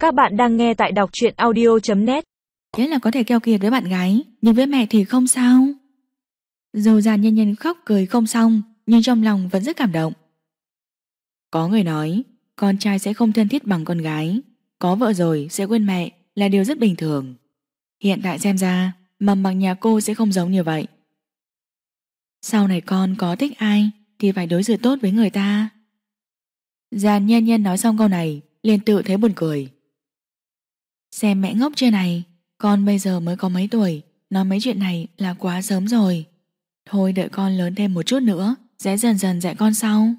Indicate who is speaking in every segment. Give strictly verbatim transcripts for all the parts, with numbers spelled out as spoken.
Speaker 1: Các bạn đang nghe tại đọc truyện audio chấm net.
Speaker 2: Thế là có thể keo kiệt với bạn gái, nhưng với mẹ thì không sao. Dù Giàn Nhân Nhân khóc cười không xong, nhưng trong lòng vẫn rất cảm động. Có người nói con trai sẽ không thân thiết bằng con gái, có vợ rồi sẽ quên mẹ là điều rất bình thường. Hiện tại xem ra Mầm Mặc nhà cô sẽ không giống như vậy. Sau này con có thích ai thì phải đối xử tốt với người ta. Giàn Nhân Nhân nói xong câu này liền tự thấy buồn cười. Xem mẹ ngốc chưa này, con bây giờ mới có mấy tuổi, nói mấy chuyện này là quá sớm rồi. Thôi đợi con lớn thêm một chút nữa, sẽ dần dần dạy con sau.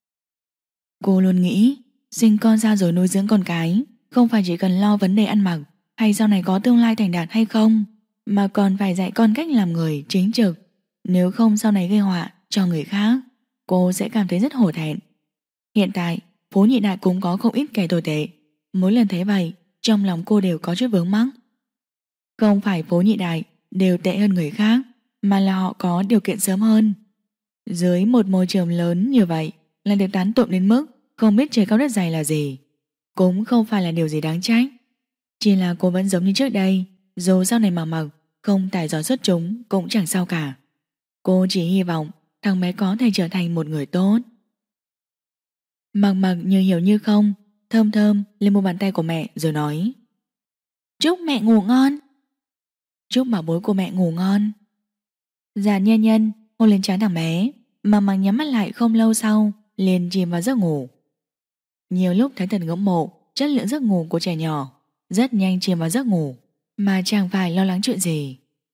Speaker 2: Cô luôn nghĩ sinh con ra rồi nuôi dưỡng con cái không phải chỉ cần lo vấn đề ăn mặc hay sau này có tương lai thành đạt hay không, mà còn phải dạy con cách làm người chính trực. Nếu không sau này gây họa cho người khác, cô sẽ cảm thấy rất hổ thẹn. Hiện tại phố Nhị Đại cũng có không ít kẻ tồi tệ. Mỗi lần thấy vậy, trong lòng cô đều có chút vướng mắc. Không phải phố Nhị Đại đều tệ hơn người khác, mà là họ có điều kiện sớm hơn. Dưới một môi trường lớn như vậy là được tán tụng đến mức không biết trời cao đất dày là gì, cũng không phải là điều gì đáng trách. Chỉ là cô vẫn giống như trước đây, dù sau này mà mặc không tài giỏi xuất chúng cũng chẳng sao cả. Cô chỉ hy vọng thằng bé có thể trở thành một người tốt. Mặc Mặc như hiểu như không, thơm thơm lên một bàn tay của mẹ rồi nói: chúc mẹ ngủ ngon. Chúc bảo bối của mẹ ngủ ngon. Giàn Nhân Nhân hôn lên trán thằng bé, mà Mặc nhắm mắt lại không lâu sau liền chìm vào giấc ngủ. Nhiều lúc thấy thật ngưỡng mộ chất lượng giấc ngủ của trẻ nhỏ, rất nhanh chìm vào giấc ngủ mà chẳng phải lo lắng chuyện gì.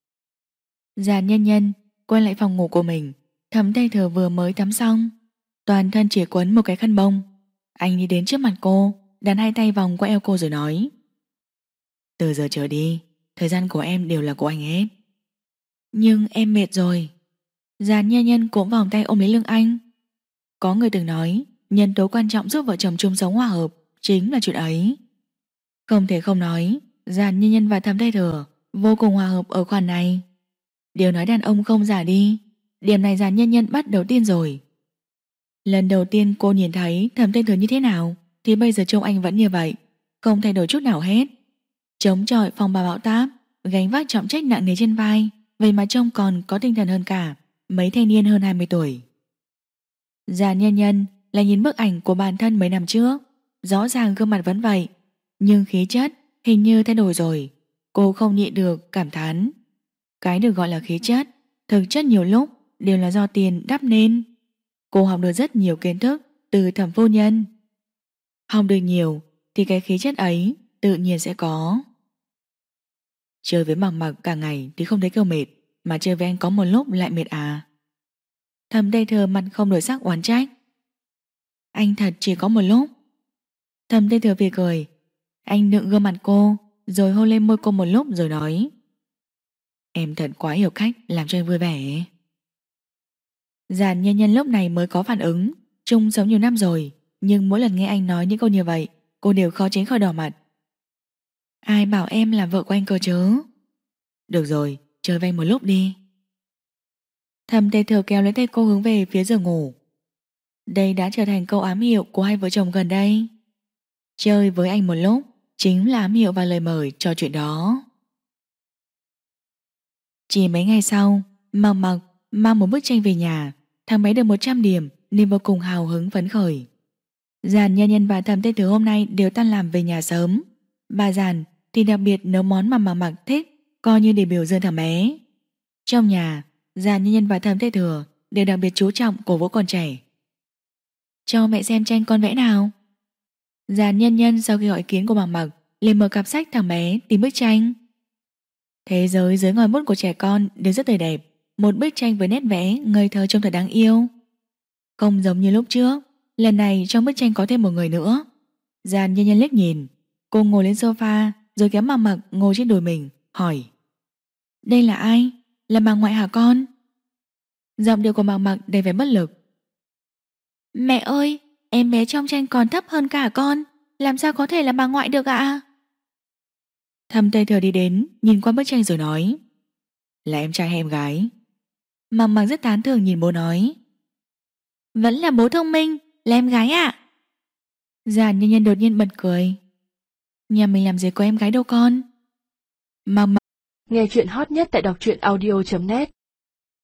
Speaker 2: Giàn Nhân Nhân quay lại phòng ngủ của mình, Thẩm Tây Thừa vừa mới tắm xong, toàn thân chỉ quấn một cái khăn bông. Anh đi đến trước mặt cô, đặt hai tay vòng qua eo cô rồi nói: từ giờ trở đi, thời gian của em đều là của anh hết. Nhưng em mệt rồi. Giàn Nhân Nhân cũng vòng tay ôm lấy lưng anh. Có người từng nói nhân tố quan trọng giúp vợ chồng chung sống hòa hợp chính là chuyện ấy. Không thể không nói Giàn Nhân Nhân và Thẩm Tây Thừa vô cùng hòa hợp ở khoản này. Điều nói đàn ông không giả đi, điểm này Giàn Nhân Nhân bắt đầu tin rồi. Lần đầu tiên cô nhìn thấy Thẩm Tây Thừa như thế nào thì bây giờ trông anh vẫn như vậy, không thay đổi chút nào hết. Chống chọi phong ba bão táp, gánh vác trọng trách nặng nề trên vai, vậy mà trông còn có tinh thần hơn cả mấy thanh niên hơn hai mươi tuổi. Giàn Nhân Nhân là nhìn bức ảnh của bản thân mấy năm trước, rõ ràng gương mặt vẫn vậy, nhưng khí chất hình như thay đổi rồi. Cô không nhịn được cảm thán. Cái được gọi là khí chất, thực chất nhiều lúc đều là do tiền đắp nên. Cô học được rất nhiều kiến thức từ Thẩm phu nhân. Học được nhiều thì cái khí chất ấy tự nhiên sẽ có. Chơi với Mặc Mặc cả ngày thì không thấy kêu mệt, mà chơi với anh có một lúc lại mệt à? Thẩm Tây Thừa mặt không đổi sắc oán trách. Anh thật chỉ có một lúc. Thẩm Tây Thừa vì cười. Anh nựng gương mặt cô, rồi hôn lên môi cô một lúc rồi nói: em thật quá hiểu cách làm cho anh vui vẻ. Giàn Nhân Nhân lúc này mới có phản ứng. Chung sống nhiều năm rồi, nhưng mỗi lần nghe anh nói những câu như vậy, cô đều khó tránh khỏi đỏ mặt. Ai bảo em là vợ của anh cơ chứ? Được rồi, chơi với anh một lúc đi. Thẩm Tây Thừa kéo lấy tay cô hướng về phía giường ngủ. Đây đã trở thành câu ám hiệu của hai vợ chồng gần đây. Chơi với anh một lúc chính là ám hiệu và lời mời cho chuyện đó. Chỉ mấy ngày sau, Mặc Mặc mang một bức tranh về nhà. Thằng bé được một trăm điểm nên vô cùng hào hứng phấn khởi. Giàn Nhân Nhân và Thẩm Tây Thừa hôm nay đều tan làm về nhà sớm. Bà Giàn thì đặc biệt nấu món mà Mặc Mặc thích, coi như để biểu dương thằng bé. Trong nhà, Giàn Nhân Nhân và Thẩm Tây Thừa đều đặc biệt chú trọng cổ vũ con trẻ. Cho mẹ xem tranh con vẽ nào. Giàn Nhân Nhân sau khi gọi ý kiến của Mặc Mặc liền mở cặp sách thằng bé tìm bức tranh. Thế giới dưới ngòi bút của trẻ con đều rất tươi đẹp. Một bức tranh với nét vẽ ngây thơ trông thật đáng yêu. Không giống như lúc trước, lần này trong bức tranh có thêm một người nữa. Giàn Nhân Nhân liếc nhìn. Cô ngồi lên sofa rồi kéo Mặc Mặc ngồi trên đùi mình, hỏi: đây là ai? Là bà ngoại hả con? Giọng điệu của Mặc Mặc đầy vẻ bất lực. Mẹ ơi, em bé trong tranh còn thấp hơn cả con, làm sao có thể là bà ngoại được ạ? Thẩm Tây Thừa đi đến, nhìn qua bức tranh rồi nói: là em trai hay em gái? Mặc Mặc rất tán thưởng nhìn bố nói: vẫn là bố thông minh, là em gái ạ. Giàn Nhân Nhân đột nhiên bật cười. Nhà mình làm gì có em gái đâu con. Mà mà
Speaker 1: Nghe chuyện hot nhất tại đọc truyện audio chấm net